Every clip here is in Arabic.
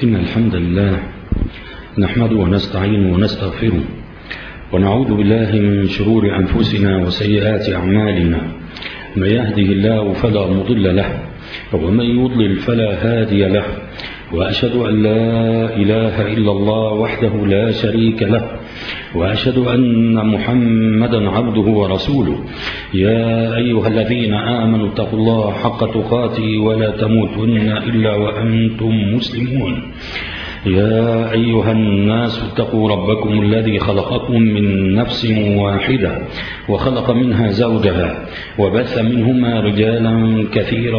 إن الحمد لله نحمده ونستعينه ونستغفره ونعوذ بالله من شرور أنفسنا وسيئات أعمالنا. من يهده الله فلا مضل له ومن يضلل فلا هادي له، وأشهد أن لا إله إلا الله وحده لا شريك له، وأشهد أن محمدا عبده ورسوله. يا أيها الذين آمنوا اتقوا الله حق تقاته ولا تموتن إلا وأنتم مسلمون. يا أيها الناس اتقوا ربكم الذي خلقكم من نفس واحدة وخلق منها زوجها وبث منهما رجالا كثيرا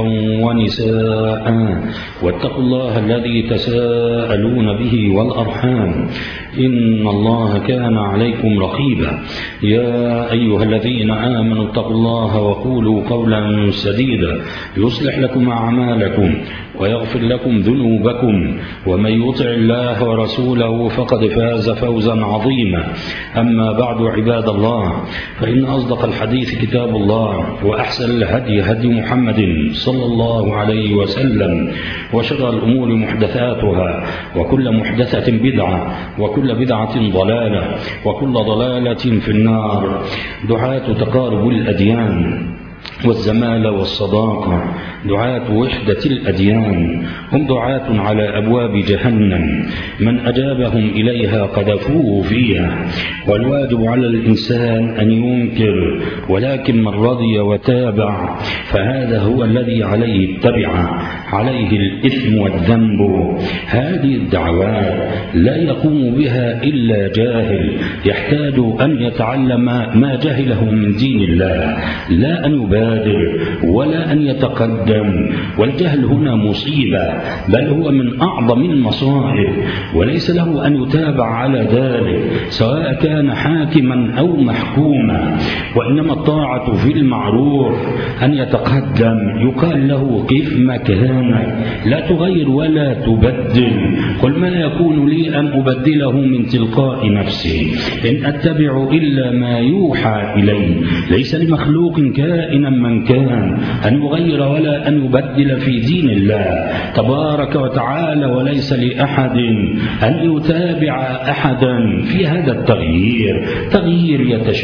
ونساء، واتقوا الله الذي تساءلون به والأرحام إن الله كان عليكم رقيبا. يا أيها الذين آمنوا اتقوا الله وقولوا قولا سديدا يصلح لكم أعمالكم ويغفر لكم ذنوبكم، ومن يطع الله ورسوله فقد فاز فوزا عظيما. أما بعد عباد الله، فإن أصدق الحديث كتاب الله، وأحسن الهدي هدي محمد صلى الله عليه وسلم، وشر الأمور محدثاتها، وكل محدثة بدعة، وكل بدعة ضلالة، وكل ضلالة في النار. دعاة تقارب الأديان والزمالة والصداقة، دعاة وحدة الأديان، هم دعاة على أبواب جهنم، من أجابهم إليها قذفوه فيها. والواجب على الإنسان أن ينكر، ولكن من رضي وتابع فهذا هو الذي عليه اتبع، عليه الإثم والذنب. هذه الدعوات لا يقوم بها إلا جاهل يحتاج أن يتعلم ما جهله من دين الله، لا أن يبادر ولا أن يتقدم. والجهل هنا مصيبة، بل هو من أعظم المصائب، وليس له أن يتابع على ذلك سواء كان حاكما أو محكوما. وإنما الطاعة في المعروف أن يتقدم، يقال له قف مكانك، لا تغير ولا تبدل. قل ما يكون لي أن أبدله من تلقاء نفسي، إن أتبع إلا ما يوحى إلي. ليس لمخلوق كائنا من كان أن يغير ولا أن يبدل في دين الله تبارك وتعالى، وليس لأحد أن يتابع أحدا في هذا التغيير. تغيير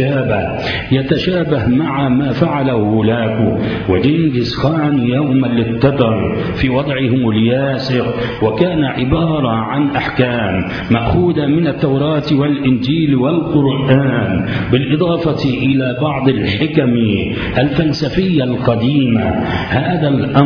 يتشابه مع ما فعله هولاكو وجنكيز خان يوم التتر في وضعهم الياسر، وكان عبارة عن أحكام مأخوذة من التوراة والإنجيل والقرآن، بالإضافة إلى بعض الحكم الفلسفية القديمة. هذا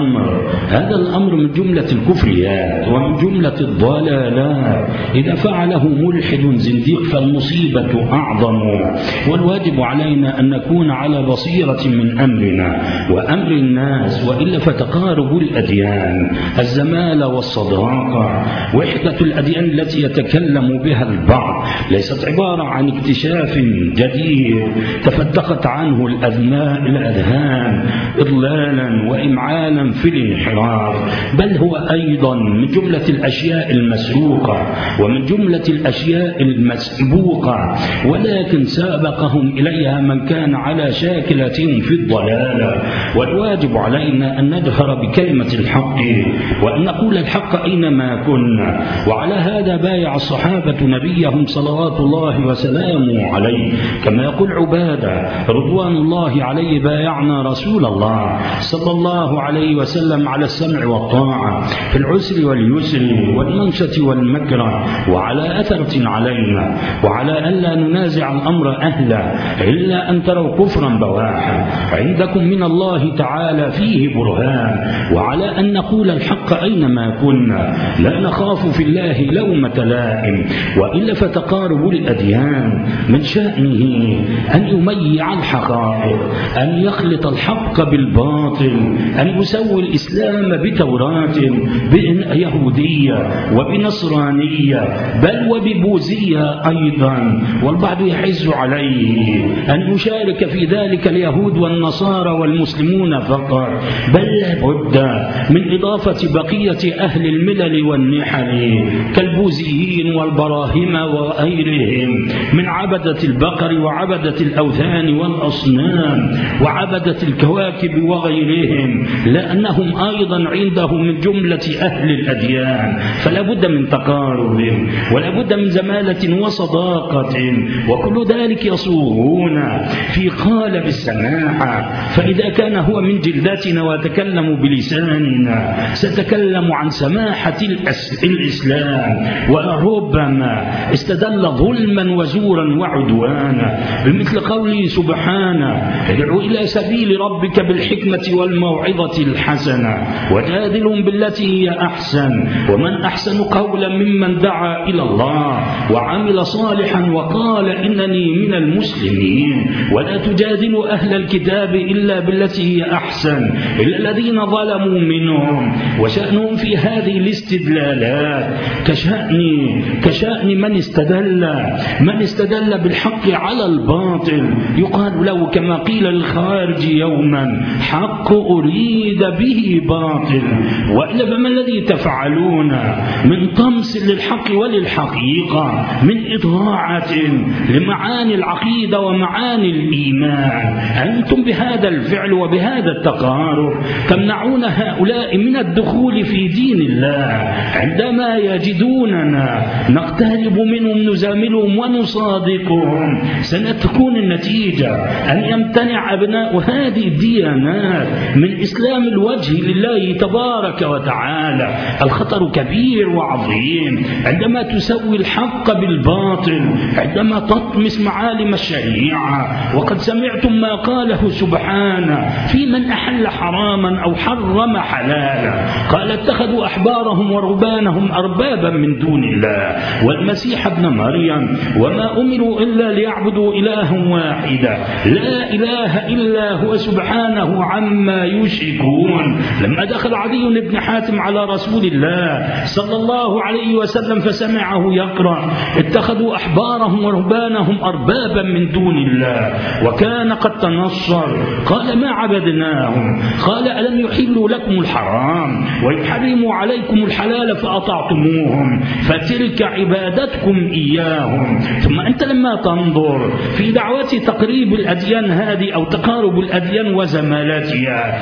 الأمر من جملة الكفريات ومن جملة الضلالات. إذا فعله ملحد زنديق فالمصيبة أعظم. والواجب علينا أن نكون على بصيرة من أمرنا وأمر الناس، وإلا فتقارب الأديان، الزمالة والصداقة، وحدة الأديان التي يتكلم بها البعض ليست عبارة عن اكتشاف جديد تفتقت عنه الأذهان إضلالا وإمعانا في الانحراف، بل هو أيضا من جملة الأشياء المسروقة ومن جملة الأشياء المسبوقة، ولكن سابقهم إليها من كان على شاكلة في الضلالة. والواجب علينا أن نجهر بكلمة الحق وأن نقول الحق أينما كنا. وعلى هذا بايع الصحابة نبيهم صلوات الله وسلامه عليه، كما يقول عبادة رضوان الله عليه: بايعنا رسول الله صلى الله عليه وسلم على السمع والطاعة في العسر واليسر والمنشة والمكره، وعلى أثرة علينا، وعلى ألا ننازع الأمر أهله إلا أن تروا كفرا بواحا عندكم من الله تعالى فيه برهان، وعلى أن نقول الحق أينما كنا، لا نخاف في الله لومة لائم. وإلا فتقارب الأديان من شأنه أن يميع الحقائق، أن يخلط الحق بالباطل، أن يسوي الإسلام بتوراة يهودية وبنصرانية بل وببوذية أيضا. والبعض يحز عليه أن يشارك في ذلك اليهود والنصارى والمسلمون فقط، بل لابد من إضافة بقية أهل الملل والنحل كالبوذيين والبراهمة وغيرهم من عبدة البقر وعبدة الأوثان والأصنام وعبدة الكواكب وغيرهم، لأنهم أيضا عندهم من جملة أهل الأديان، فلا بد من تقارب ولا بد من زمالة وصداقة، وكل ذلك يصوغون في قالب السماحة. فإذا كان هو من جلدتنا وتكلم بلساننا سنتكلم عن سماحة الإسلام، وربما استدل ظلما وزورا وعدوانا بمثل قوله سبحانه: ادعو إلى سبيل ربك بالحكمة والموعظة الحسنة وجادلهم بالتي هي أحسن ومن أحسن قولا ممن دعا إلى الله وعمل صالحا وقال إنني من المسلمين ولا تجادلوا أهل الكتاب إلا بالتي هي أحسن إلا الذين ظلموا منهم. وشأنهم في هذه الاستدلالات كشأن من استدل بالحق على الباطل، يقال له كما قيل للخوارج يوما: حق أريد به باطل. وإلا فما الذي تفعلون من طمس للحق وللحقيقة، من إضاعة لمعاني العقيدة ومعاني الإيمان؟ أنتم بهذا الفعل وبهذا التقارب تمنعون هؤلاء من الدخول في دين الله. عندما يجدوننا نقترب منهم نزاملهم ونصادقهم ستكون النتيجة أن يمتنع أبناء هذه الديانات من إسلام الوجه لله تبارك وتعالى. الخطر كبير وعظيم عندما تسوي الحق بالباطل، عندما تطمس معالم الشريعة. وقد سمعتم ما قاله سبحانه في من أحل حراما أو حرم حلالا، قال: اتخذوا أحبارهم ورهبانهم أربابا من دون الله والمسيح ابن مريم وما أمروا إلا ليعبدوا إلها واحدا لا إله إلا هو سبحانه عما يشركون. لما دخل عدي بن حاتم على رسول الله صلى الله عليه وسلم فسمعه يقرأ: اتخذوا أحبارهم ورهبانهم أربابا من دون الله وكان قد تنصر، قال: ما عبدناهم. قال: ألم يحلوا لكم الحرام ويحرموا عليكم الحلال فأطعتموهم فتلك عبادتكم إياهم. ثم أنت لما تنظر في دعوة تقريب الأديان هذه أو تقارب الأديان وزمالاتها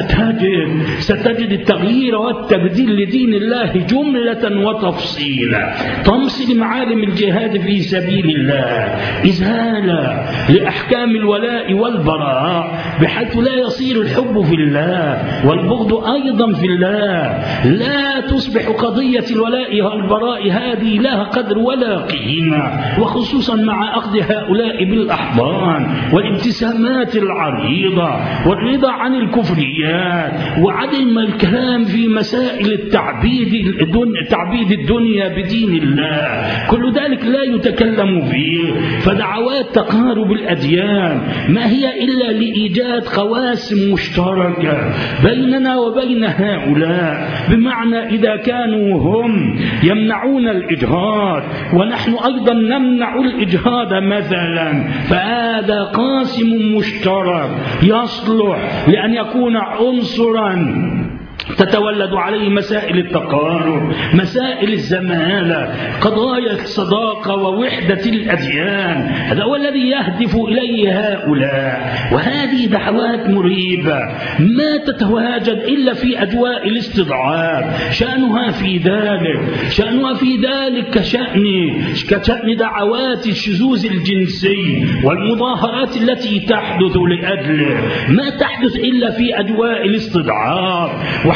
ستجد التغيير والتبديل لدين الله جملة وتفصيلا. طمس لمعالم الجهاد في سبيل الله، إزالة لأحكام الولاء والبراء بحيث لا يصير الحب في الله والبغض أيضا في الله. لا تصبح قضية الولاء والبراء هذه لها قدر ولا قيمة، وخصوصا مع أخذ هؤلاء بالأحضان والابتسامات العريضة والرضا عن الكفريات وعدم الكلام في مسائل تعبيد الدنيا بدين الله. كل ذلك لا يتكلم فيه. فدعوات تقارب الأديان ما هي إلا لإيجاد قواسم مشتركة بيننا وبين هؤلاء، بمعنى إذا كانوا هم يمنعون الإجهاد ونحن أيضا نمنع الإجهاد مثلا، فهذا قاسم مشترك يصلح لأن يكون عنصرا تتولد عليه مسائل التقارب، مسائل الزمالة، قضايا الصداقة ووحدة الأديان. هذا هو الذي يهدف إليه هؤلاء. وهذه دعوات مريبة ما تتواجد إلا في أجواء الاستضعاف. شأنها في ذلك كشأن دعوات الشذوذ الجنسي والمظاهرات التي تحدث لأجله، ما تحدث إلا في أجواء الاستضعاف.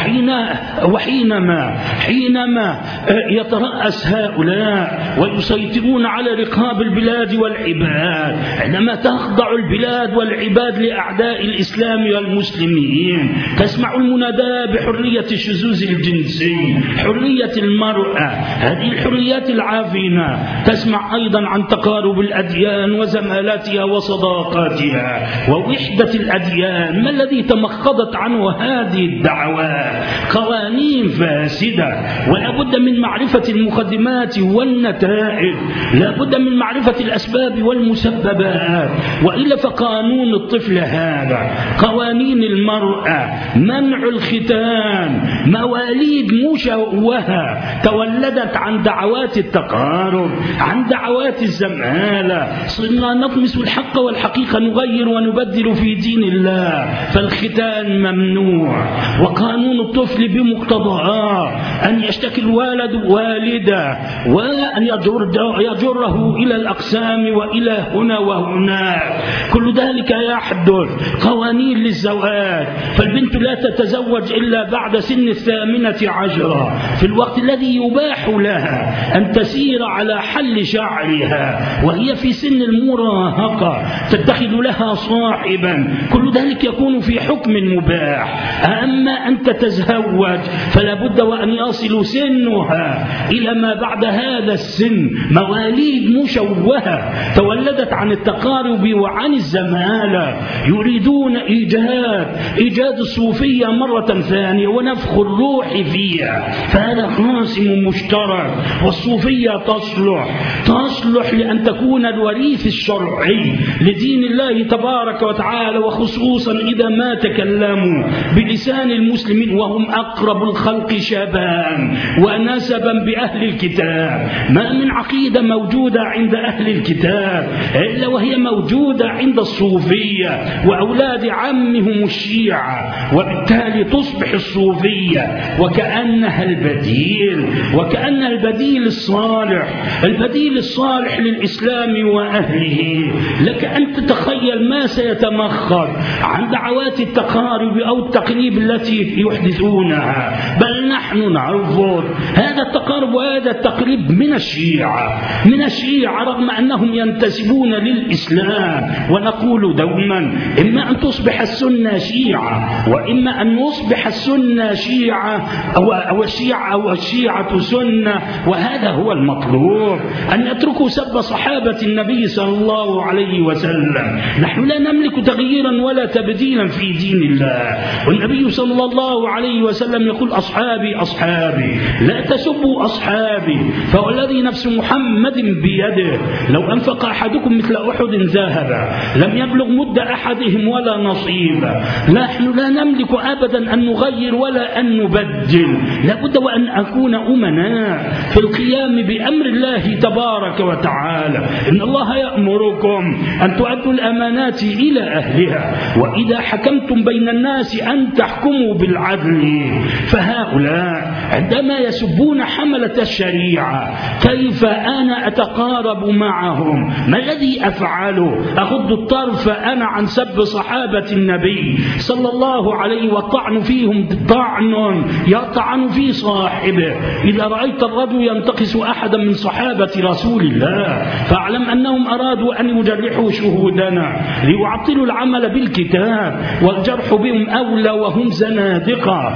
حينما يترأس هؤلاء ويسيطرون على رقاب البلاد والعباد، عندما تخضع البلاد والعباد لأعداء الإسلام والمسلمين، تسمع المنادى بحرية الشذوذ الجنسي، حرية المرأة، هذه الحريات العافنة. تسمع أيضا عن تقارب الأديان وزمالاتها وصداقاتها ووحدة الأديان. ما الذي تمخضت عنه هذه الدعوات؟ قوانين فاسدة، ولا بد من من معرفة المقدمات والنتائج، لا بد من معرفة الأسباب والمسببات، وإلا فقانون الطفل هذا، قوانين المرأة، منع الختان، مواليد مشوهة تولدت عن دعوات التقارب، عن دعوات الزمالة، صرنا نطمس الحق والحقيقة نغير ونبدل في دين الله، فالختان ممنوع. وقانون الطفل بمقتضاه أن يشتكي الوالد والده وأن يجره إلى الأقسام وإلى هنا وهناك، كل ذلك يحدث. قوانين للزواج، فالبنت لا تتزوج إلا بعد سن 18 في الوقت الذي يباح لها أن تسير على حل شعرها، وهي في سن المراهقة تتخذ لها صاحبا، كل ذلك يكون في حكم مباح. أما أن تتزوج فلا بد وأن يصل سنها إلى ما بعد هذا السن، مواليد مشوهة تولدت عن التقارب وعن الزمالة، يريدون إيجاد الصوفية مرة ثانية ونفخ الروح فيها، فهذا قاسم مشترك. والصوفية تصلح لأن تكون الوريث الشرعي لدين الله تبارك وتعالى، وخصوصا إذا ما تكلموا بلسان المسلمين وهم أقرب الخلق شبابا ونسبا بأهل الكتاب. ما من عقيدة موجودة عند أهل الكتاب إلا وهي موجودة عند الصوفية وأولاد عمهم الشيعة، وبالتالي تصبح الصوفية وكأنها البديل الصالح للإسلام وأهله. لك أن تتخيل ما سيتمخض عن دعوات التقارب أو التقريب التي يحدثونها، بل نحن نرفض هذا التقارب وهذا التقريب من الشيعة رغم أنهم ينتسبون للإسلام. ونقول دوما إما أن تصبح السنة شيعة، وإما أن يصبح السنة شيعة أو الشيعة سنة، وهذا هو المطلوب، أن يتركوا سب صحابة النبي صلى الله عليه وسلم. نحن لا نملك تغييرا ولا تبديلا في دين الله، والنبي صلى الله عليه وسلم يقول أصحابي لا تسبوا أصحابي، فوالذي نفس محمد بيده لو أنفق أحدكم مثل أحد ذهبا لم يبلغ مد أحدهم ولا نصيبا. نحن لا نملك أبدا أن نغير ولا أن نبدل، لابد وأن أكون أمناء في القيام بأمر الله تبارك وتعالى. إن الله يأمركم أن تؤدوا الأمانات إلى أهلها، وإذا حكمتم بين الناس أن تحكموا بالعدل. فهؤلاء عندما يسبون حملة الشريعة كيف أنا أتقارب معهم؟ ما الذي أفعله؟ أغض الطرف أنا عن سب صحابة النبي صلى الله عليه والطعن فيهم طعن يطعن في صاحبه. إذا رأيت الرجل ينتقص أحدا من صحابة رسول الله فاعلم أنهم أرادوا أن يجرحوا شهودنا ليعطلوا العمل بالكتاب، والجرح بهم أولى وهم زنادقة.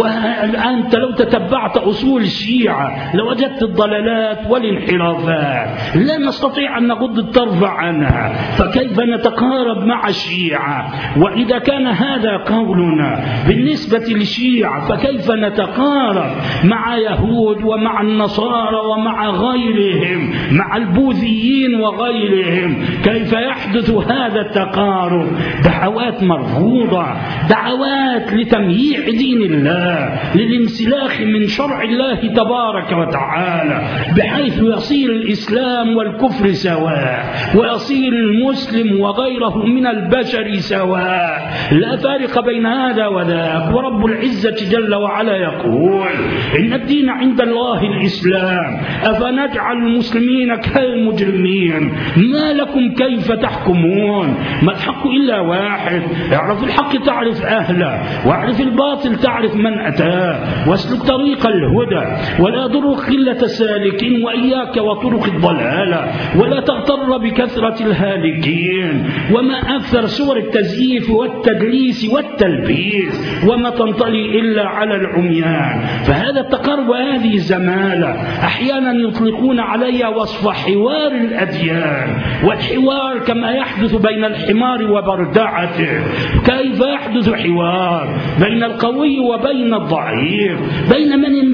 والآن لو تتبعت أصول الشيعة لوجدت الضلالات والانحرافات، لا نستطيع أن نغض الطرف عنها، فكيف نتقارب مع الشيعة؟ وإذا كان هذا قولنا بالنسبة للشيعة فكيف نتقارب مع يهود ومع النصارى ومع غيرهم، مع البوذيين وغيرهم؟ كيف يحدث هذا التقارب؟ دعوات مرفوضة، دعوات لتمييع دين الله، للانسلاخ من شرع الله تبارك وتعالى، بحيث يصير الإسلام والكفر سواء، ويصير المسلم وغيره من البشر سواء، لا فارق بين هذا وذاك. ورب العزة جل وعلا يقول إن الدين عند الله الإسلام أفنجعل المسلمين كالمجرمين ما لكم كيف تحكمون؟ ما الحق إلا واحد، اعرف الحق تعرف أهله، واعرف الباطل تعرف من أتاه، واسلك طريق الهدى ولا يضرك قلة السالكين، وإياك وطرق الضلالة ولا تغتر بكثرة الهالكين. وما أكثر صور التزييف والتدليس والتلبيس وما تنطلي إلا على العميان. فهذا التقارب وهذه الزمالة أحيانا يطلقون عليها وصف حوار الأديان، والحوار كما يحدث بين الحمار وبردعته. كيف يحدث حوار بين القوي وبين الضعيف، بين من انسلخ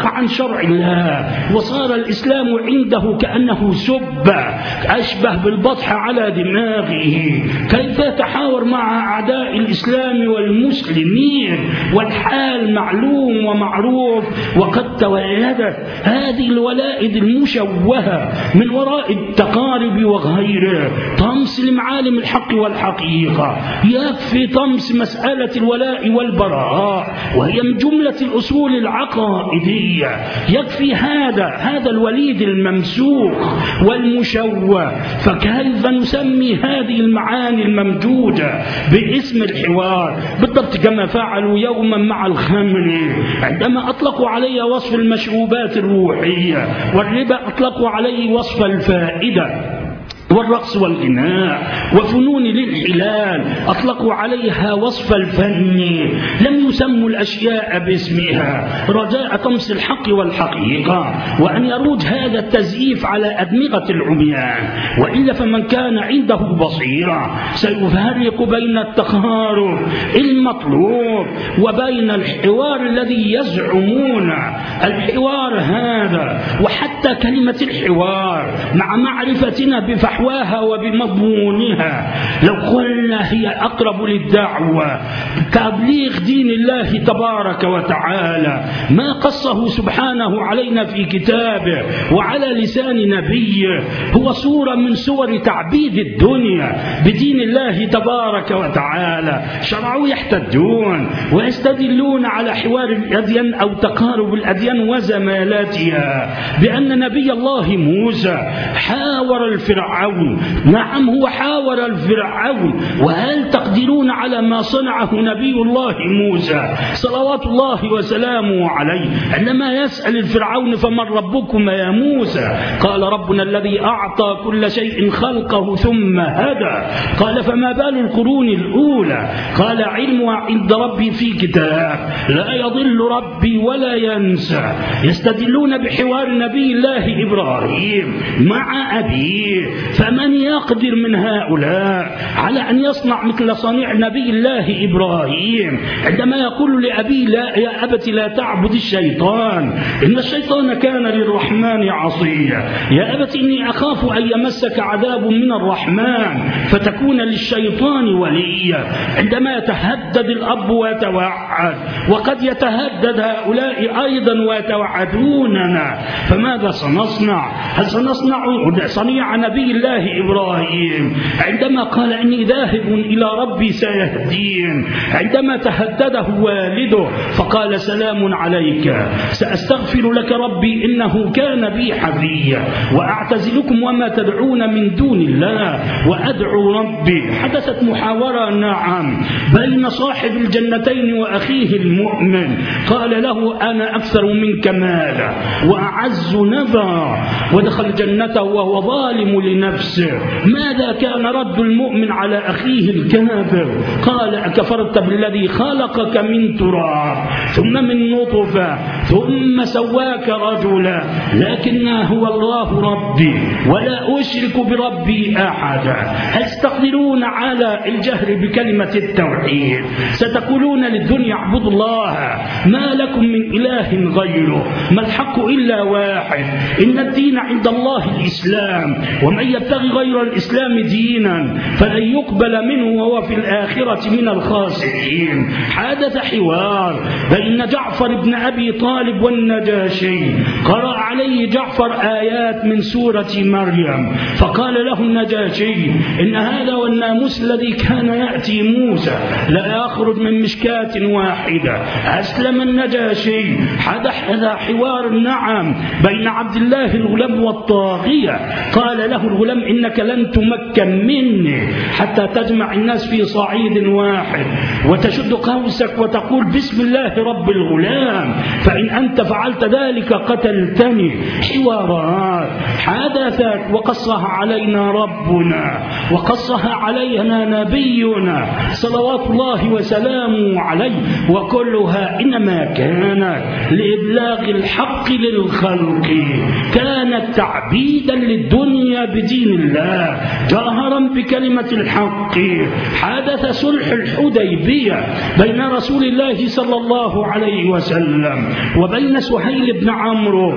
عن شرع الله، وصار الإسلام عنده كأنه سب أشبه بالبطح على دماغه. كيف يتحاور مع أعداء الإسلام والمسلمين والحال معلوم ومعروف؟ وقد تولدت هذه الولائد المشوهة من وراء التقارب وغيره طمس لمعالم الحق والحقيقة. يكفي طمس مسألة الولاء والبراء وهي من جملة الأصول العقائدية. يكفي هذا الوليد الممسوخ والمشوه. فكيف نسمي هذه المعاني الممجودة باسم الحوار؟ بالضبط كما فعلوا يوما مع الخمر عندما أطلقوا عليه وصف المشروبات الروحية، والربا أطلقوا عليه وصف الفائدة، والرقص والغناء وفنون الانحلال أطلقوا عليها وصف الفن. لم يسموا الأشياء باسمها رجاء طمس الحق والحقيقة وأن يروج هذا التزييف على أدمغة العميان. وإلا فمن كان عنده بصيرة سيفرق بين التقارب المطلوب وبين الحوار الذي يزعمون الحوار هذا. وحتى كلمة الحوار مع معرفتنا بفحواها وبمضمونها لو قلنا هي أقرب للدعوة تبليغ دين الله تبارك وتعالى ما قصه سبحانه علينا في كتابه وعلى لسان نبيه، هو صورة من صور تعبيد الدنيا بدين الله تبارك وتعالى. شرعوا يحتجون ويستدلون على حوار الأديان أو تقارب الأديان وزمالاتها بأن نبي الله موسى حاور الفرعون. نعم هو حاور الفرعون. وهل تقدرون على ما صنعه نبي الله موسى صلوات الله وسلامه عليه عندما يسأل الفرعون فمن ربكم يا موسى؟ قال ربنا الذي أعطى كل شيء خلقه ثم هدى. قال فما بال القرون الأولى؟ قال علمها عند ربي في كتاب لا يضل ربي ولا ينسى. يستدلون بحوار نبي الله إبراهيم مع أبيه. فمن يقدر من هؤلاء على أن يصنع مثل صنيع نبي الله إبراهيم عندما يقول لأبيه لا يا أبت لا تعبد الشيطان إن الشيطان كان للرحمن عصيا. يا أبت إني أخاف أن يمسك عذاب من الرحمن فتكون للشيطان وليا. عندما يتهدد الأب ويتوعد، وقد يتهدد هؤلاء أيضا ويتوعدوننا، فماذا سنصنع؟ هل سنصنع صنيع نبي الله إبراهيم عندما قال إني ذاهب إلى ربي سيهدين؟ عندما تهدده والده فقال سلام عليك سأستغفر لك ربي إنه كان بي حفيا وأعتزلكم وما تدعون من دون الله وأدعو ربي. حدثت محاورة نعم بين صاحب الجنتين وأخيه المؤمن. قال له أنا أكثر منك مالا وأعز نفرا، ودخل جنته وهو ظالم لنفسه. ماذا كان رد المؤمن على أخيه الكافر؟ قال أكفرت بالذي خلقك من تراب ثم من نطفة ثم سواك رجلا لكن هو الله ربي ولا أشرك بربي أحدا. هل تقدرون على الجهر بكلمة التوحيد؟ ستقولون للدنيا اعبدوا الله ما لكم من إله غيره، ما الحق إلا واحد، إن الدين عند الله الإسلام ومن يبتغي غير الإسلام دينا فلن يقبل منه وهو في الآخرة من الخاسرين. حدث حوار بين جعفر بن أبي طالب والنجاشي. قرأ عليه جعفر آيات من سورة مريم فقال له النجاشي إن هذا والناموس الذي كان يأتي موسى لا يخرج من مشكاة واحدة. أسلم النجاشي. حدث حوار نعم بين عبد الله الغلام والطاغية. قال له الغلام إنك لن تمكن مني حتى تجمع الناس في صعيد واحد وتشد قوسك وتقول بسم الله رب الغلام، فإن أنت فعلت ذلك قتلتني. حوارات حدثت وقصها علينا ربنا وقصها علينا نبينا صلوات الله وسلامه عليه، وكلها إنما كانت لإبلاغ الحق للخلق الخلق كانت تعبيدا للدنيا بدين الله جاهرا بكلمة الحق. حدث صلح الحديبية بين رسول الله صلى الله عليه وسلم وبين سهيل بن عمرو،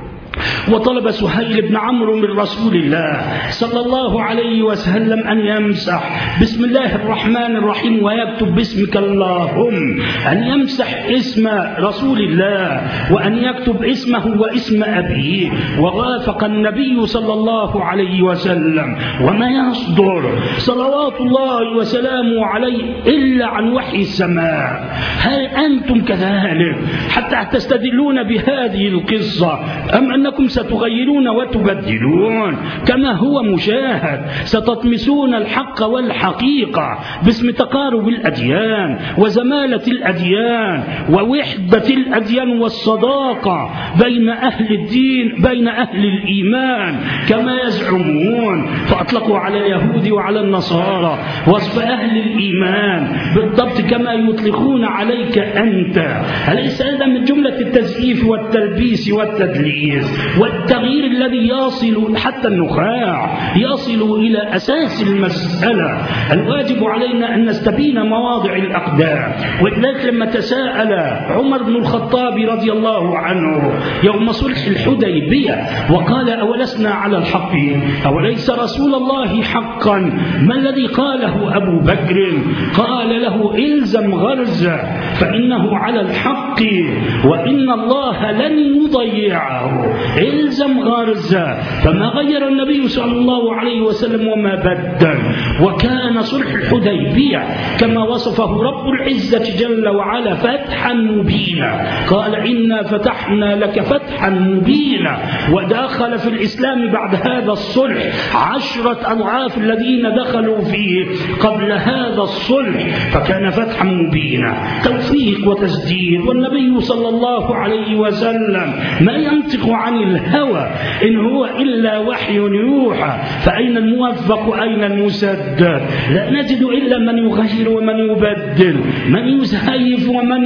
وطلب سهيل بن عمرو من رسول الله صلى الله عليه وسلم أن يمسح بسم الله الرحمن الرحيم ويكتب باسمك اللهم، أن يمسح اسم رسول الله وأن يكتب اسمه واسم أبيه. ووافق النبي صلى الله عليه وسلم وما يصدر صلوات الله وسلامه عليه إلا عن وحي السماء. هل أنتم كذلك حتى تستدلون بهذه القصة أم أنكم ستغيرون وتبدلون كما هو مشاهد؟ ستطمسون الحق والحقيقة باسم تقارب الأديان وزمالة الأديان ووحدة الأديان والصداقة بين أهل الدين بين أهل الإيمان كما يزعمون. فأطلقوا على اليهود وعلى النصارى وصف أهل الإيمان بالضبط كما يطلقون عليك أنت. أليس هذا من جملة التزييف والتلبيس والتدليس والتغيير الذي يصل حتى النخاع يصل إلى أساس المسألة؟ الواجب علينا أن نستبين مواضع الأقدام. ولذلك لما تساءل عمر بن الخطاب رضي الله عنه يوم صلح الحديبية وقال أولسنا على الحق أوليس رسول الله حقا؟ ما الذي قاله أبو بكر؟ قال له إلزم غرزه فإنه على الحق وإن الله لن يضيعه، إلزم غرزه. فما غير النبي صلى الله عليه وسلم وما بدل. وكان صلح الحديبية كما وصفه رب العزة جل وعلا فتحا مبينا، قال إنا فتحنا لك فتحا مبينا. ودخل في الإسلام بعد هذا الصلح 10 أضعاف الذين دخلوا فيه قبل هذا الصلح، فكان فتحا مبينا توفيق وتسديد. والنبي صلى الله عليه وسلم ما ينطق عن الهوى إن هو إلا وحي يوحى. فأين الموفق أين المسدد؟ لا نجد إلا من يغير ومن يبدل، من يزيف ومن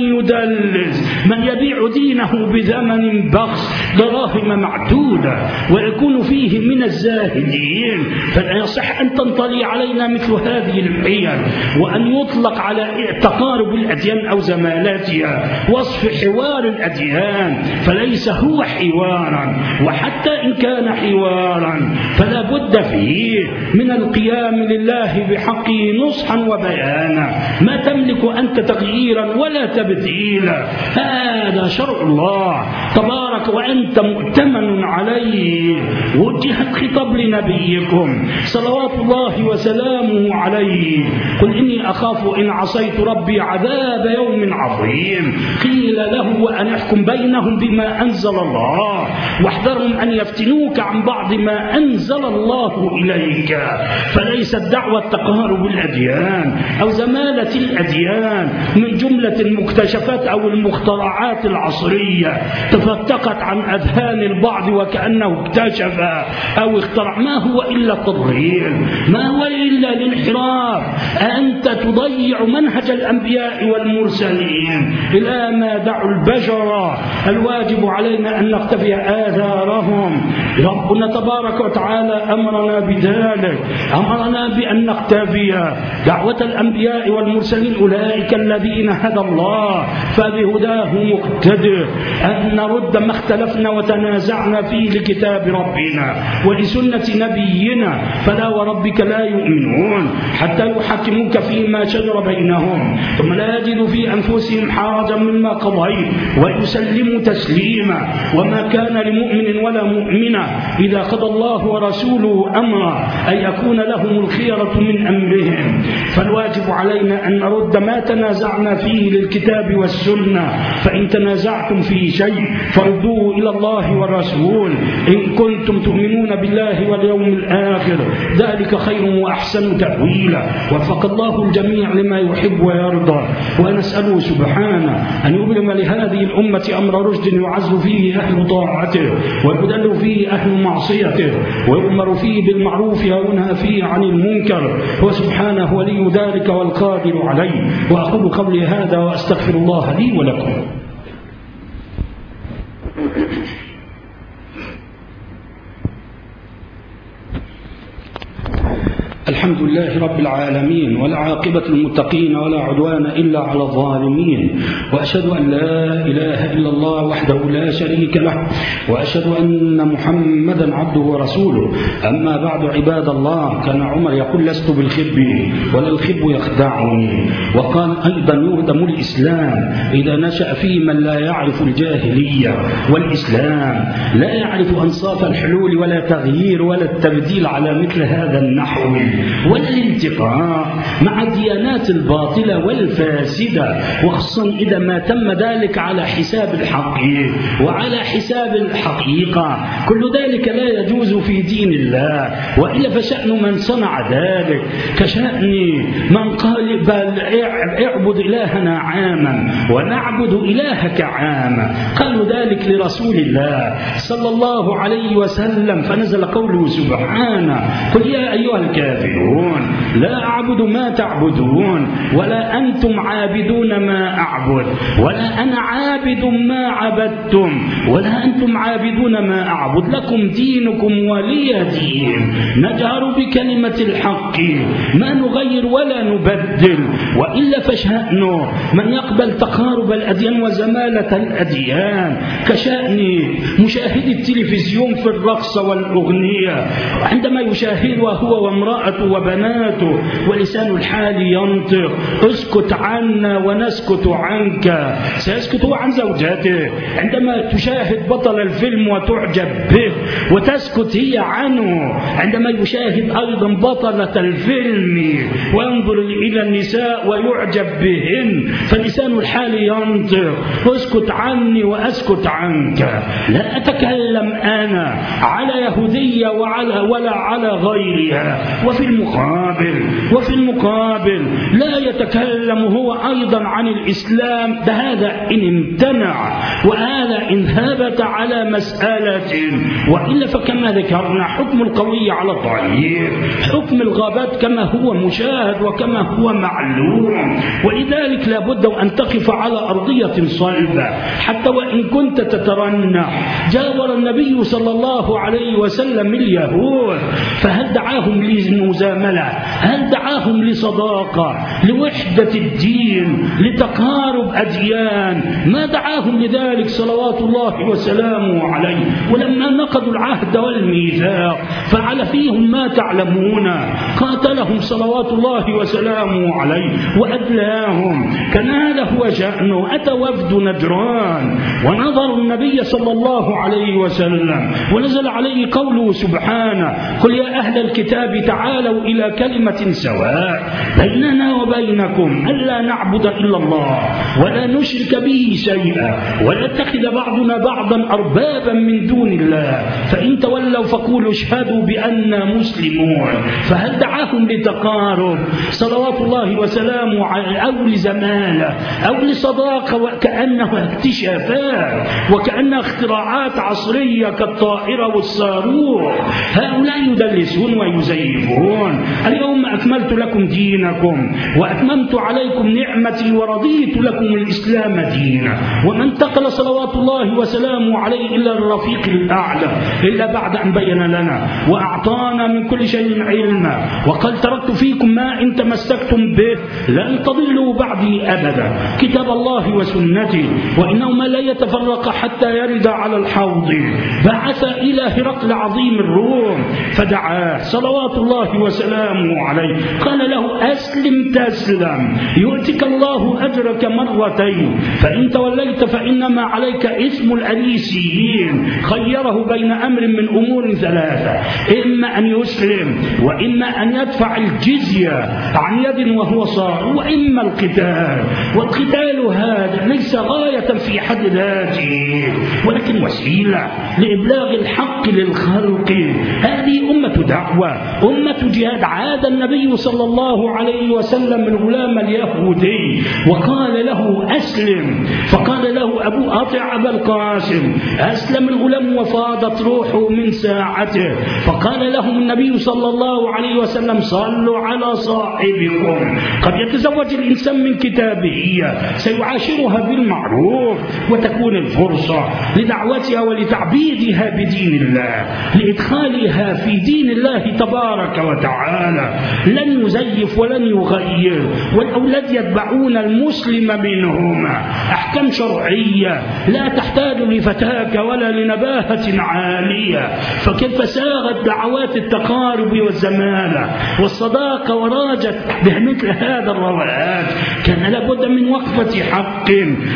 يدلس، من يبيع دينه بثمن بخس دراهم معدودة ويكون فيه من الزاهدين. فلا يصح أن تنطلي علينا مثل هذه الحيل وأن يطلق على تقارب الأديان أو زمالاتها وصف حوار الأديان، فليس هو حوارا. وحتى إن كان حوارا فلا بد فيه من القيام لله بحقه نصحا وبيانا. ما تملك أنت تغييرا ولا تبديلا، هذا شرع الله تبارك وأنت مؤتمن عليه. وجهت خطاب لنبيكم صلوات الله وسلامه عليه قل إني أخاف إن عصيت ربي عذاب يوم عظيم. قيل له وأن يحكم بينهم بما أنزل الله واحذرهم أن يفتنوك عن بعض ما أنزل الله إليك. فليست دعوة تقارب الأديان أو زمالة الأديان من جملة المكتشفات أو المخترعات العصرية تفتقت عن أذهان البعض وكأنه اكتشف أو اخترع. ما هو إلا التضليل، ما هو إلا الانحراف. أنت تضيع منهج الأنبياء والمرسلين إلى ما دعوا البشر. الواجب علينا أن نقتفي آثارهم. ربنا تبارك وتعالى أمرنا بذلك، أمرنا بأن نقتفي دعوة الأنبياء والمرسلين أولئك الذين هدى الله فبهداه مقتدر. أن نرد ما اختلفنا وتنازعنا فيه لكتاب ربنا ولسنة نبينا. فلا وربك لا يؤمنون حتى يحكموك فيما شجر بينهم ثم لا يجدوا في أنفسهم حرجا مما قضيت ويسلموا تسليما. وما كان لمؤمن ولا مؤمنة إذا قضى الله ورسوله أمرا أن يكون لهم الخيرة من أمرهم. فالواجب علينا أن نرد ما تنازعنا فيه للكتاب والسنة. فإن تنازعتم في شيء فردوه إلى الله والرسول إن كنتم تؤمنون بالله واليوم الآخر، ذلك خير وأحسن تأويلا. وفق الله الجميع لما يحب ويرضى. ونسأله سبحانه أن يبلم لهذه الأمة أمر رشد يعز فيه أهل طاعته ويذل فيه أهل معصيته ويؤمر فيه بالمعروف وينهى فيه عن المنكر. وسبحانه ولي ذلك والقادر عليه. وأقول قولي هذا وأستغفر الله لي ولكم. الحمد لله رب العالمين، والصلاة والسلام على رسول الله محمد وعلى آله وصحبه أجمعين. أما بعد، فإن أصدق الحديث كتاب الله، وخير الهدي هدي محمد صلى الله عليه وسلم، وشر الأمور محدثاتها، وكل محدثة بدعة، وكل بدعة ضلالة، وكل ضلالة في النار. الحمد لله رب العالمين، والعاقبة للمتقين ولا عدوان إلا على الظالمين، وأشهد أن لا إله إلا الله وحده لا شريك له، وأشهد أن محمدا عبده ورسوله. أما بعد عباد الله، كان عمر يقول: لست بالخب ولا الخب يخدعني. وقال أيضا: يهدم الإسلام إذا نشأ فيه من لا يعرف الجاهلية، والإسلام لا يعرف أنصاف الحلول ولا تغيير ولا التبديل على مثل هذا النحو، ولا الالتقاء مع الديانات الباطلة والفاسدة، وخصوصا إذا ما تم ذلك على حساب الحق وعلى حساب الحقيقة. كل ذلك لا يجوز في دين الله، وإلا فشأن من صنع ذلك كشأن من قال: بل اعبد إلهنا عاما ونعبد إلهك عاما. قالوا ذلك لرسول الله صلى الله عليه وسلم، فنزل قوله سبحانه: قل يا أيها الكافرون لا أعبد ما تعبدون ولا أنتم عابدون ما أعبد ولا أنا عابد ما عبدتم ولا أنتم عابدون ما أعبد، لكم دينكم ولي دين. نجهر بكلمة الحق ما نغير ولا نبدل، وإلا فشأنه من يقبل تقارب الأديان وزمالة الأديان، كشأن مشاهد التلفزيون في الرقص والأغنية، عندما يشاهدها هو وامرأته وبناته ولسان الحال ينطق: اسكت عنا ونسكت عنك. سيسكت عن زوجته عندما تشاهد بطل الفيلم وتعجب به، وتسكت هي عنه عندما يشاهد أيضا بطلة الفيلم وينظر إلى النساء ويعجب بهن، فلسان الحال ينطق: اسكت عني وأسكت عنك. لا أتكلم أنا على يهودية ولا على غيرها. وفي المقابل لا يتكلم هو أيضا عن الإسلام، ده هذا إن امتنع، وهذا إن ثبت على مسألة. وإلا فكما ذكرنا حكم القوي على الضعيف، حكم الغابات كما هو مشاهد وكما هو معلوم، ولذلك لابد أن تقف على أرضية صلبة حتى وإن كنت تترنح. جاور النبي صلى الله عليه وسلم اليهود، فهل دعاهم للمزاملة؟ هل دعاهم لصداقة، لوحدة الدين، لتقارب أديان؟ ما دعاهم لذلك صلوات الله وسلامه عليه. ولما نقضوا العهد والميثاق فعل فيهم ما تعلمون، قاتلهم صلوات الله وسلامه عليه وأدلاهم. كان هذا هو شأنه. أتى وفد نجران ونظروا النبي صلى الله عليه وسلم، ونزل عليه قوله سبحانه: قل يا أهل الكتاب تعالوا إلى كلمة سواء بيننا وبينكم ألا نعبد إلا الله ولا نشرك به شيئا ولا يتخذ بعضنا بعضا أربابا من دون الله، فإن تولوا فقولوا اشهدوا بأننا مسلمون. فهل دعاهم لتقارب صلوات الله وسلامه عليه، أو لزمالة أو لصداقة، وكأنها اكتشافات وكأنها اختراعات عصرية كالطائرة والصاروخ؟ هؤلاء يدلسون ويزيفون. اليوم أكملت لكم دينكم وأتممت عليكم نعمتي ورضيت لكم الإسلام دينا. ومن انتقل صلوات الله وسلامه عليه إلا الرفيق الأعلى إلا بعد أن بين لنا وأعطانا من كل شيء علما، وقال: تركت فيكم ما إن تمسكتم به لن تضلوا بعدي أبدا، كتاب الله وسنتي، وإنهما لا يتفرق حتى يرد على الحوض. بعث إلى هرقل عظيم الروم فدعاه صلوات الله وسلامه عليه، قال له: أسلم تسلم يؤتك الله أجرك مرتين، فإن توليت فإنما عليك اسم الأليسيين. خيره بين أمر من أمور ثلاثة: إما أن يسلم، وإما أن يدفع الجزية عن يد وهو صار، وإما القتال. والقتال هذا ليس غاية في حد ذاته، ولكن وسيلة لإبلاغ الحق للخلق. هذه أمة دعوة، أمة جهاد. عاد النبي صلى الله عليه وسلم الغلام اليهودي وقال له: أسلم. فقال له أبو أطع أبا القاسم. أسلم الغلام وفاض قبضت روحه من ساعته، فقال لهم النبي صلى الله عليه وسلم: صلوا على صاحبكم. قد يتزوج الإنسان من كتابه، سيعاشرها بالمعروف، وتكون الفرصة لدعوتها ولتعبيدها بدين الله، لإدخالها في دين الله تبارك وتعالى. لن يزيف ولن يغير، والأولاد يتبعون المسلم منهما. أحكام شرعية لا تحتاج لفتاك ولا لنباهة عالية. فكيف ساغت دعوات التقارب والزمالة والصداقة وراجت بمثل هذا الرواد؟ كان لابد من وقفة حق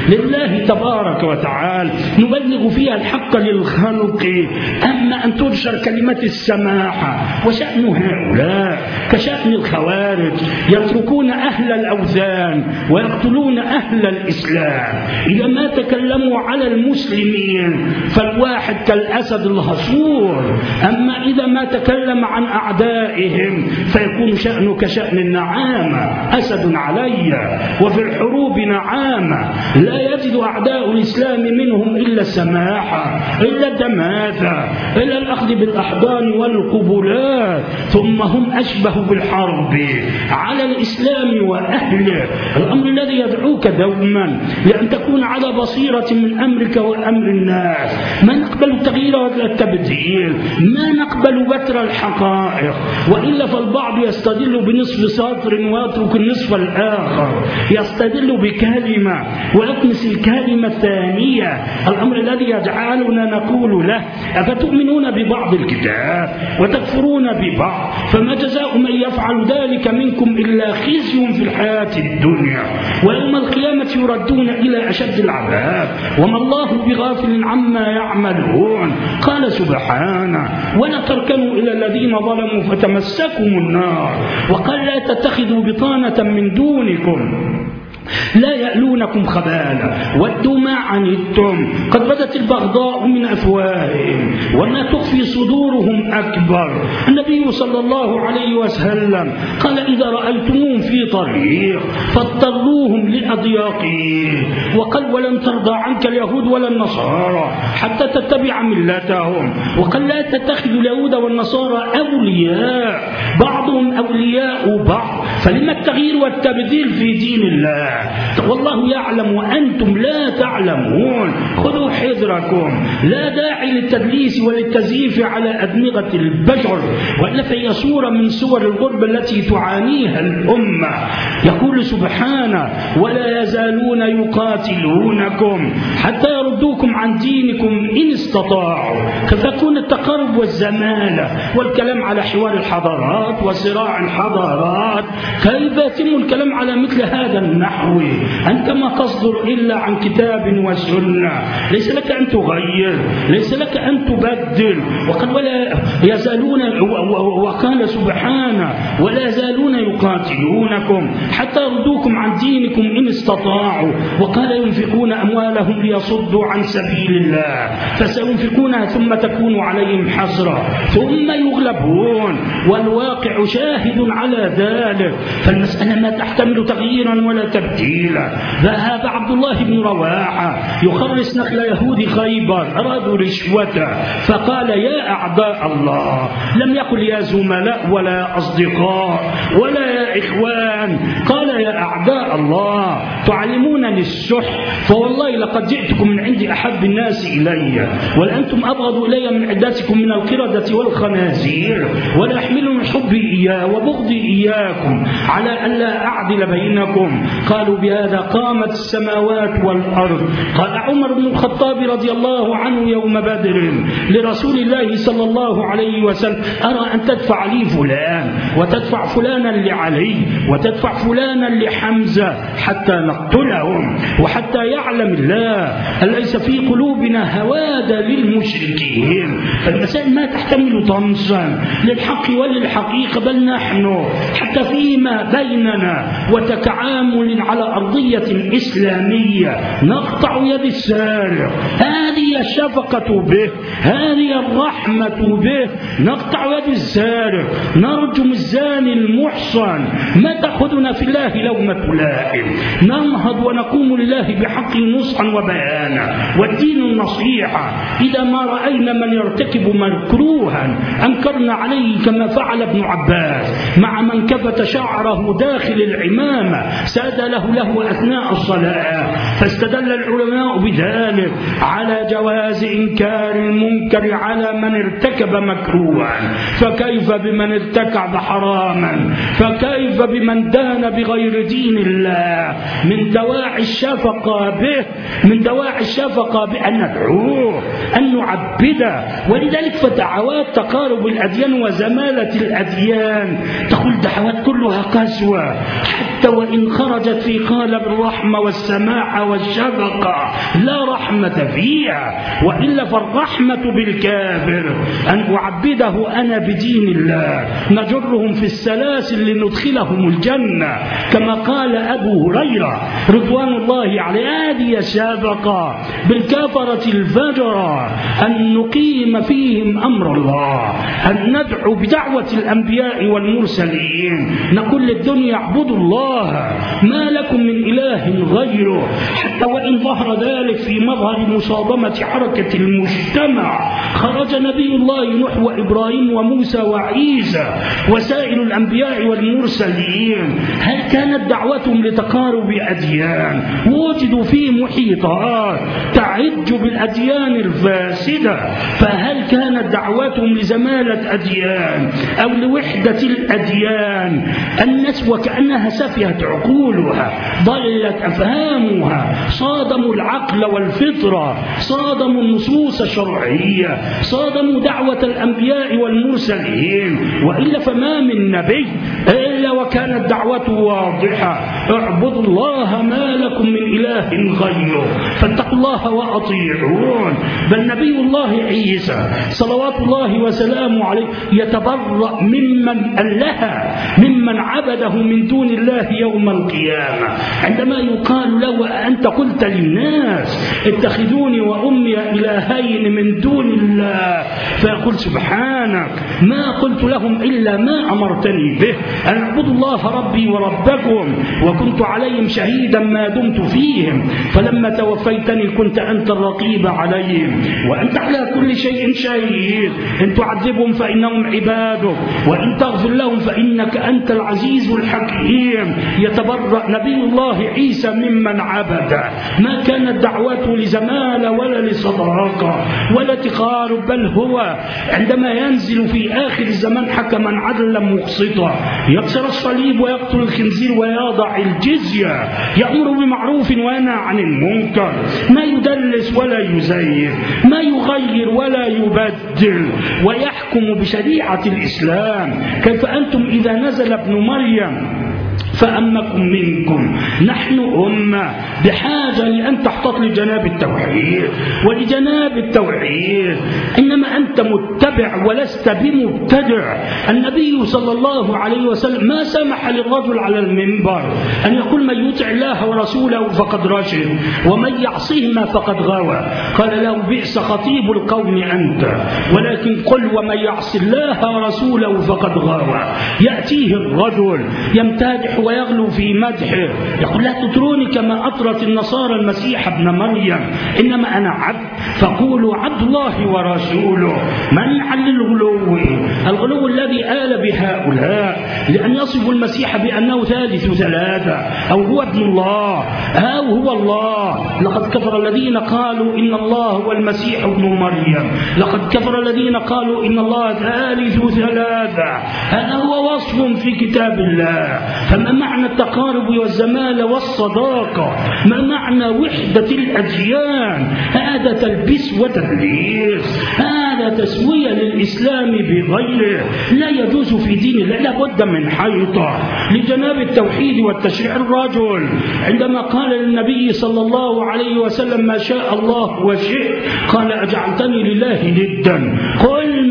لله تبارك وتعالى نبلغ فيها الحق للخلق. أما أن تنشر كلمة السماحة، وشأن هؤلاء كشأن الخوارج، يتركون أهل الأوثان ويقتلون أهل الإسلام. إذا ما تكلموا على المسلمين فالواحد كالأسد الهصور، أما إذا ما تكلم عن أعدائهم فيكون شأنه كشأن النعامة: أسد علي وفي الحروب نعامة. لا يجد أعداء الإسلام منهم إلا السماحة، إلا الدماثة، إلا الأخذ بالأحضان والقبلات، ثم هم أشبه بالحرب على الإسلام وأهله. الأمر الذي يدعوك دوما لأن تكون على بصيرة من أمرك وأمر الناس. ما نقبل التغيير ولا التبديل، ما نقبل بتر الحقائق، وإلا فالبعض يستدل بنصف سطر ويترك النصف الآخر، يستدل بكلمة ويطمس الكلمة الثانية. الأمر الذي يجعلنا نقول له: أفتؤمنون ببعض الكتاب وتكفرون ببعض؟ فما جزاء من يفعل ذلك منكم إلا خزي في الحياة الدنيا، ويوم القيامة يردون إلى أشد العذاب، وما الله بغافل عما يعملون. قال سبحانه: ولا تركنوا إلى الذين ظلموا فتمسكم النار. وقال: لا تتخذوا بطانة من دونكم لا يألونكم خبالا ودوا ما عنتم قد بدت البغضاء من أفواههم وما تخفي صدورهم أكبر. النبي صلى الله عليه وسلم قال: إذا رأيتموهم في طريق فاضطروهم لأضياقهم. وقال: ولن ترضى عنك اليهود ولا النصارى حتى تتبع ملتهم. وقال: لا تتخذوا اليهود والنصارى أولياء، بعضهم أولياء بعض. فلما التغيير والتبديل في دين الله؟ والله يعلم وأنتم لا تعلمون. خذوا حذركم، لا داعي للتدليس وللتزييف على أدمغة البشر، وإلا فهي صورة من صور الغربة التي تعانيها الأمة. يقول سبحانه: ولا يزالون يقاتلونكم حتى يردوكم عن دينكم إن استطاعوا. فتكون التقارب والزمالة والكلام على حوار الحضارات وصراع الحضارات. كيف يتم الكلام على مثل هذا النحو؟ أنت ما تصدر إلا عن كتاب وسنة، ليس لك أن تغير، ليس لك أن تبدل. وقال: ولا يزالون، وقال سبحانه: ولا يزالون يقاتلونكم حتى يردوكم عن دينكم إن استطاعوا. وقال: ينفقون أموالهم ليصدوا عن سبيل الله فسينفقونها ثم تكون عليهم حسرة ثم يغلبون، والواقع شاهد على ذلك. فالمسألة ما تحتمل تغييرا ولا تبديلا. ذهب عبد الله بن رواحة يخرس نخل يهود خيبر، أرادوا رشوته، فقال: يا أعداء الله، لم يقل يا زملاء ولا أصدقاء ولا يا إخوان، قال: يا أعداء الله تعلمونني السحر، فوالله لقد جئتكم من عند أحب الناس إلي، وأنتم أبغض إلي من عدتكم من القردة والخنازير، ولا يحملني حبي إياه وبغضي إياكم على أن لا أعدل بينكم. قالوا: بهذا قامت السماوات والأرض. قال عمر بن الخطاب رضي الله عنه يوم بدر لرسول الله صلى الله عليه وسلم: أرى أن تدفع لي فلان وتدفع فلانا لعلي وتدفع فلانا لحمزة حتى نقتلهم، وحتى يعلم الله أن ليس في قلوبنا هوادة للمشركين. فالمسائل ما تحتمل طمسا للحق وللحقيقة، بل نحن حتى فيما بيننا وتكعامل على أرضية إسلامية نقطع يد السارق، هذه الشفقة به، هذه الرحمة به، نقطع يد السارق، نرجم الزاني المحصن، ما تأخذنا في الله لومة لائم، ننهض ونقوم لله بحق نصحا وبيانا، والدين النصيحة. إذا ما رأينا من يرتكب مكروها أنكرنا عليه، كما فعل ابن عباس مع من كفت شعره داخل العمامة ساد له أثناء الصلاة، فاستدل العلماء بذلك على جواز إنكار المنكر على من ارتكب مكروها، فكيف بمن ارتكب حراما؟ فكيف بمن دان بغير دين الله؟ من دواعي الشفقة به أن ندعوه، أن نعبده. ولذلك فدعوات تقارب الأديان وزمالة الأديان تقول دعوات كلها قسوة، حتى وإن خرجت في قالب الرحمة والسماحة والشفقة لا رحمة فيها، وإلا فالرحمة بالكافر أن أعبده أنا بدين الله، نجرهم في السلاسل لندخلهم الجنة، كما قال أبو هريرة رضوان الله عليه. هذه الشفقة بالكفرة الفجرة، أن نقيم فيهم أمر الله، أن ندعو بدعوة الأنبياء والمرسلين، نقول للدنيا اعبدوا الله ما لكم من إله غيره، حتى وإن ظهر ذلك في مظهر مصادمة حركة المجتمع. خرج نبي الله نوح وإبراهيم وموسى وعيسى وسائر الأنبياء والمرسلين، هل كانت دعوتهم لتقارب أديان؟ وجدوا في محيطات تعج بالأديان الفاسدة، فهل كانت دعوتهم لزمالة أديان أو لوحدة الأديان؟ الناس وكأنها سفهت عقولها، ضلت أفهامها، صادموا العقل والفطرة، صادموا النصوص الشرعية، صادموا دعوة الأنبياء والمرسلين. وإلا فما من نبي إلا وكانت دعوته واضحة، اعبدوا الله ما لكم من إله غيره، فاتقوا الله وأطيعون. بل نبي الله عيسى صلوات الله وسلامه عليه يتبرأ ممن ألها، ممن عبده من دون الله يوم القيامة، عندما يقال له أنت قلت للناس اتخذوني وأمي إلهين من دون الله، فيقول سبحانك ما قلت لهم إلا ما أمرتني به، أن اعبدوا الله ربي وربكم، وكنت عليهم شهيدا ما دمت فيهم، فلما توفيتني كنت أنت الرقيب عليهم، وأنت على كل شيء شهيد، إن تعذبهم فإنهم عبادك، وإن تغفر لهم فإنك أنت العزيز الحكيم. يتبرأ نبي الله عيسى ممن عبد، ما كانت دعوته لزمالة ولا لصداقة ولا تقارب، بل هو عندما ينزل في آخر الزمان حكما عدلا مقسطا، يكسر الصليب ويقتل الخنزير ويضع الجزية، يأمر بمعروف وينهى عن المنكر، ما يدلس ولا يزيف، ما يغير ولا يبدل، ويحكم بشريعة الإسلام. كيف أنتم إذا نزل ابن مريم فأمكم منكم، نحن أمة بحاجة لأن تحتط لجناب التوحيد ولجناب التوحيد، إنما أنت متبع ولست بمبتدع. النبي صلى الله عليه وسلم ما سمح للرجل على المنبر أن يقول من يطع الله ورسوله فقد رشد ومن يعصهما فقد غوى، قال له بئس خطيب القوم أنت، ولكن قل ومن يعص الله ورسوله فقد غوى. يأتيه الرجل يمتدح ويغلو في مدحه، يقول لا تطروني كما أطرت النصارى المسيح ابن مريم، إنما أنا عبد، فقولوا عبد الله ورسوله. منعا للغلو، الغلو الذي آل بهؤلاء لأن يصف المسيح بأنه ثالث ثلاثة، أو هو ابن الله، أو هو الله. لقد كفر الذين قالوا إن الله هو المسيح ابن مريم، لقد كفر الذين قالوا إن الله ثالث ثلاثة. هذا هو وصف في كتاب الله. فما معنى التقارب والزمالة والصداقة؟ ما معنى وحدة الأديان؟ هذا تلبيس وتدليس، هذا تسوية للإسلام بغيره، لا يجوز في دين الله. لابد من حيطة لجناب التوحيد والتشريع. الرجل عندما قال للنبي صلى الله عليه وسلم ما شاء الله وشئت، قال أجعلتني لله ندا، قل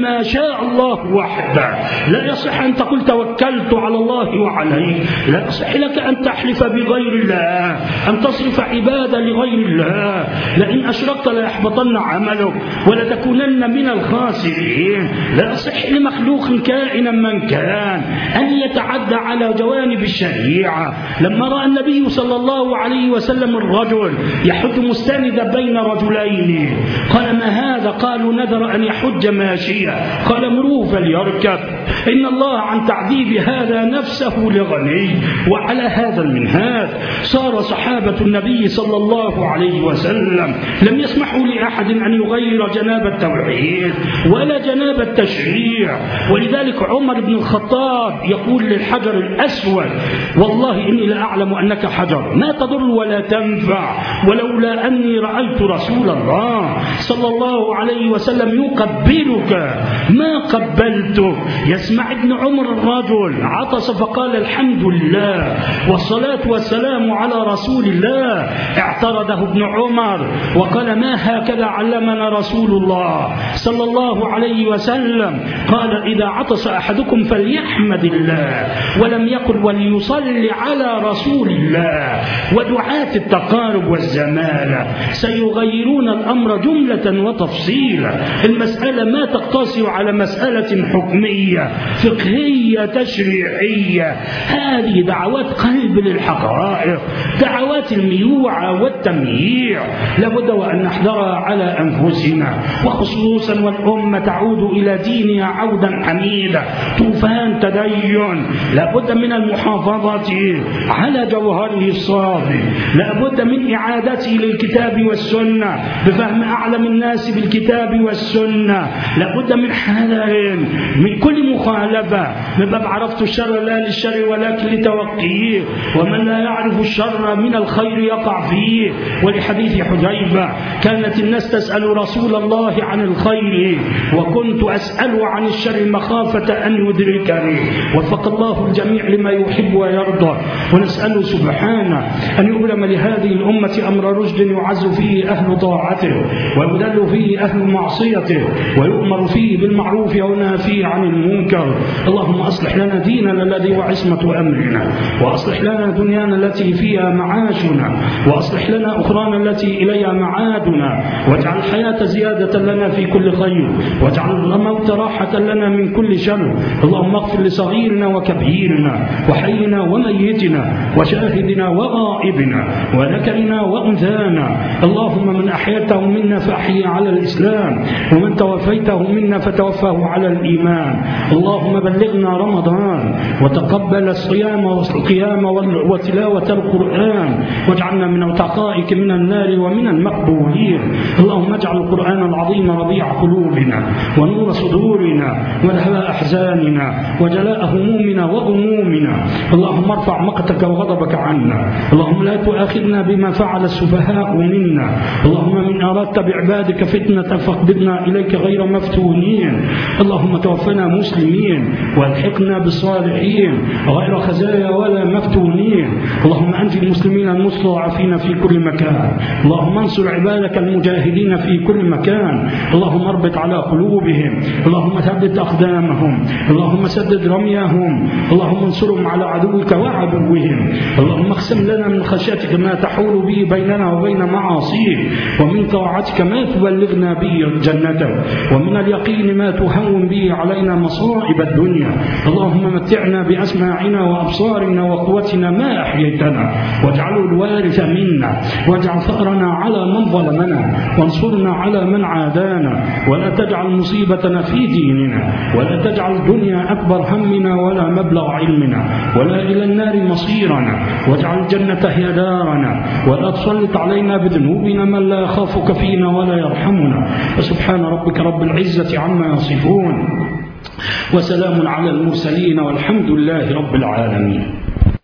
ما شاء الله وحده. لا يصح أن تقول توكلت على الله وعليه، لا يصح لك أن تحلف بغير الله، أن تصرف عبادة لغير الله. لئن أشركت ليحبطن عملك ولتكونن من الخاسرين. لا يصح لمخلوق كائنا من كان أن يتعدى على جوانب الشريعة. لما رأى النبي صلى الله عليه وسلم الرجل يحج مستندا بين رجلين قال ما هذا؟ قالوا نذر أن يحج ماشيا. قال مروه فليركب، إن الله عن تعذيب هذا نفسه لغني. وعلى هذا المنهاج صار صحابة النبي صلى الله عليه وسلم لم يسمحوا لأحد أن يغير جناب التوحيد ولا جناب التشريع. ولذلك عمر بن الخطاب يقول للحجر الأسود والله إني لأعلم أنك حجر ما تضر ولا تنفع، ولولا أني رأيت رسول الله صلى الله عليه وسلم يقبلك ما قبلته. يسمع ابن عمر الرجل عطس فقال الحمد لله والصلاة والسلام على رسول الله. اعترضه ابن عمر وقال ما هكذا علمنا رسول الله صلى الله عليه وسلم. قال إذا عطس أحدكم فليحمد الله، ولم يقل وليصلي على رسول الله. ودعاة التقارب والزمالة سيغيرون الأمر جملة وتفصيلا. المسألة ما تقتصر على مسألة حكمية فقهية تشريعية، هذه دعوات قلب للحقائق، دعوات الميوعة والتمييع. لابد وأن نحذرها على أنفسنا، وخصوصا والأمة تعود إلى دينها عودا حميدا طوفان تدين. لابد من المحافظة على جوهره الصافي، لابد من إعادته للكتاب والسنة بفهم أعلم الناس بالكتاب والسنة. لابد من حذر من كل مخالفة، من باب عرفت الشر لا للشر ولكن لتوقيه، ومن لا يعرف الشر من الخير يقع فيه. ولحديث حذيفة كانت الناس تسأل رسول الله عن الخير وكنت أسأل عن الشر مخافة أن يدركني. وفق الله الجميع لما يحب ويرضى، ونسأله سبحانه أن يؤلم لهذه الأمة أمر رشد يعز فيه أهل طاعته ويذل فيه أهل معصيته ويؤمر فيه بالمعروف وينهى فيه عن المنكر. اللهم أصلح لنا ديننا الذي هو عصمة أمرنا، وأصلح لنا دنيانا التي فيها معاشنا، وأصلح لنا أخرانا التي إليها معادنا، واجعل الحياة زيادة لنا في كل خير، واجعل الموت راحة لنا من كل شر. اللهم اغفر لصغيرنا وكبيرنا وحينا وميتنا وشاهدنا وغائبنا وذكرنا وأنثانا. اللهم من أحيته منا فأحيه على الإسلام، ومن توفيته منا فتوفاه على الإيمان. اللهم بلغنا رمضان وتقبل الصيام والقيام وتلاوة القرآن، واجعلنا من عتقائك من النار ومن المقبولين. اللهم اجعل القرآن العظيم ربيع قلوبنا ونور صدورنا وذهب أحزاننا وجلاء همومنا وغمومنا. اللهم ارفع مقتك وغضبك عنا. اللهم لا تؤاخذنا بما فعل السفهاء منا. اللهم من أردت بعبادك فتنة فاقبضنا إليك غير مفتونين. اللهم توفنا مسلمين والحقنا بالصالحين غير خزايا ولا مفتونين. اللهم أنجي المسلمين المستضعفين في كل مكان. اللهم انصر عبادك المجاهدين في كل مكان. اللهم اربط على قلوبهم، اللهم ثبت أقدامهم، اللهم سدد رميهم، اللهم انصرهم على عدوك وعدوهم. اللهم اقسم لنا من خشيتك ما تحول به بيننا وبين معاصيك، ومن طاعتك ما تبلغنا به جنتك، ومن اليقين ما تهون به علينا مصائب الدنيا. اللهم متعنا بأسماعنا وأبصارنا وقوتنا ما أحييتنا، واجعله الوارث منا، واجعل ثأرنا على من ظلمنا، وانصرنا على من عادانا، ولا تجعل مصيبتنا في ديننا، ولا تجعل الدنيا أكبر همنا ولا مبلغ علمنا، ولا إلى النار مصيرنا، واجعل الجنة هي دارنا، ولا تسلط علينا بذنوبنا من لا يخافك فينا ولا يرحمنا. وسبحان ربك رب العزة عما يصفون، وسلام على المرسلين، والحمد لله رب العالمين.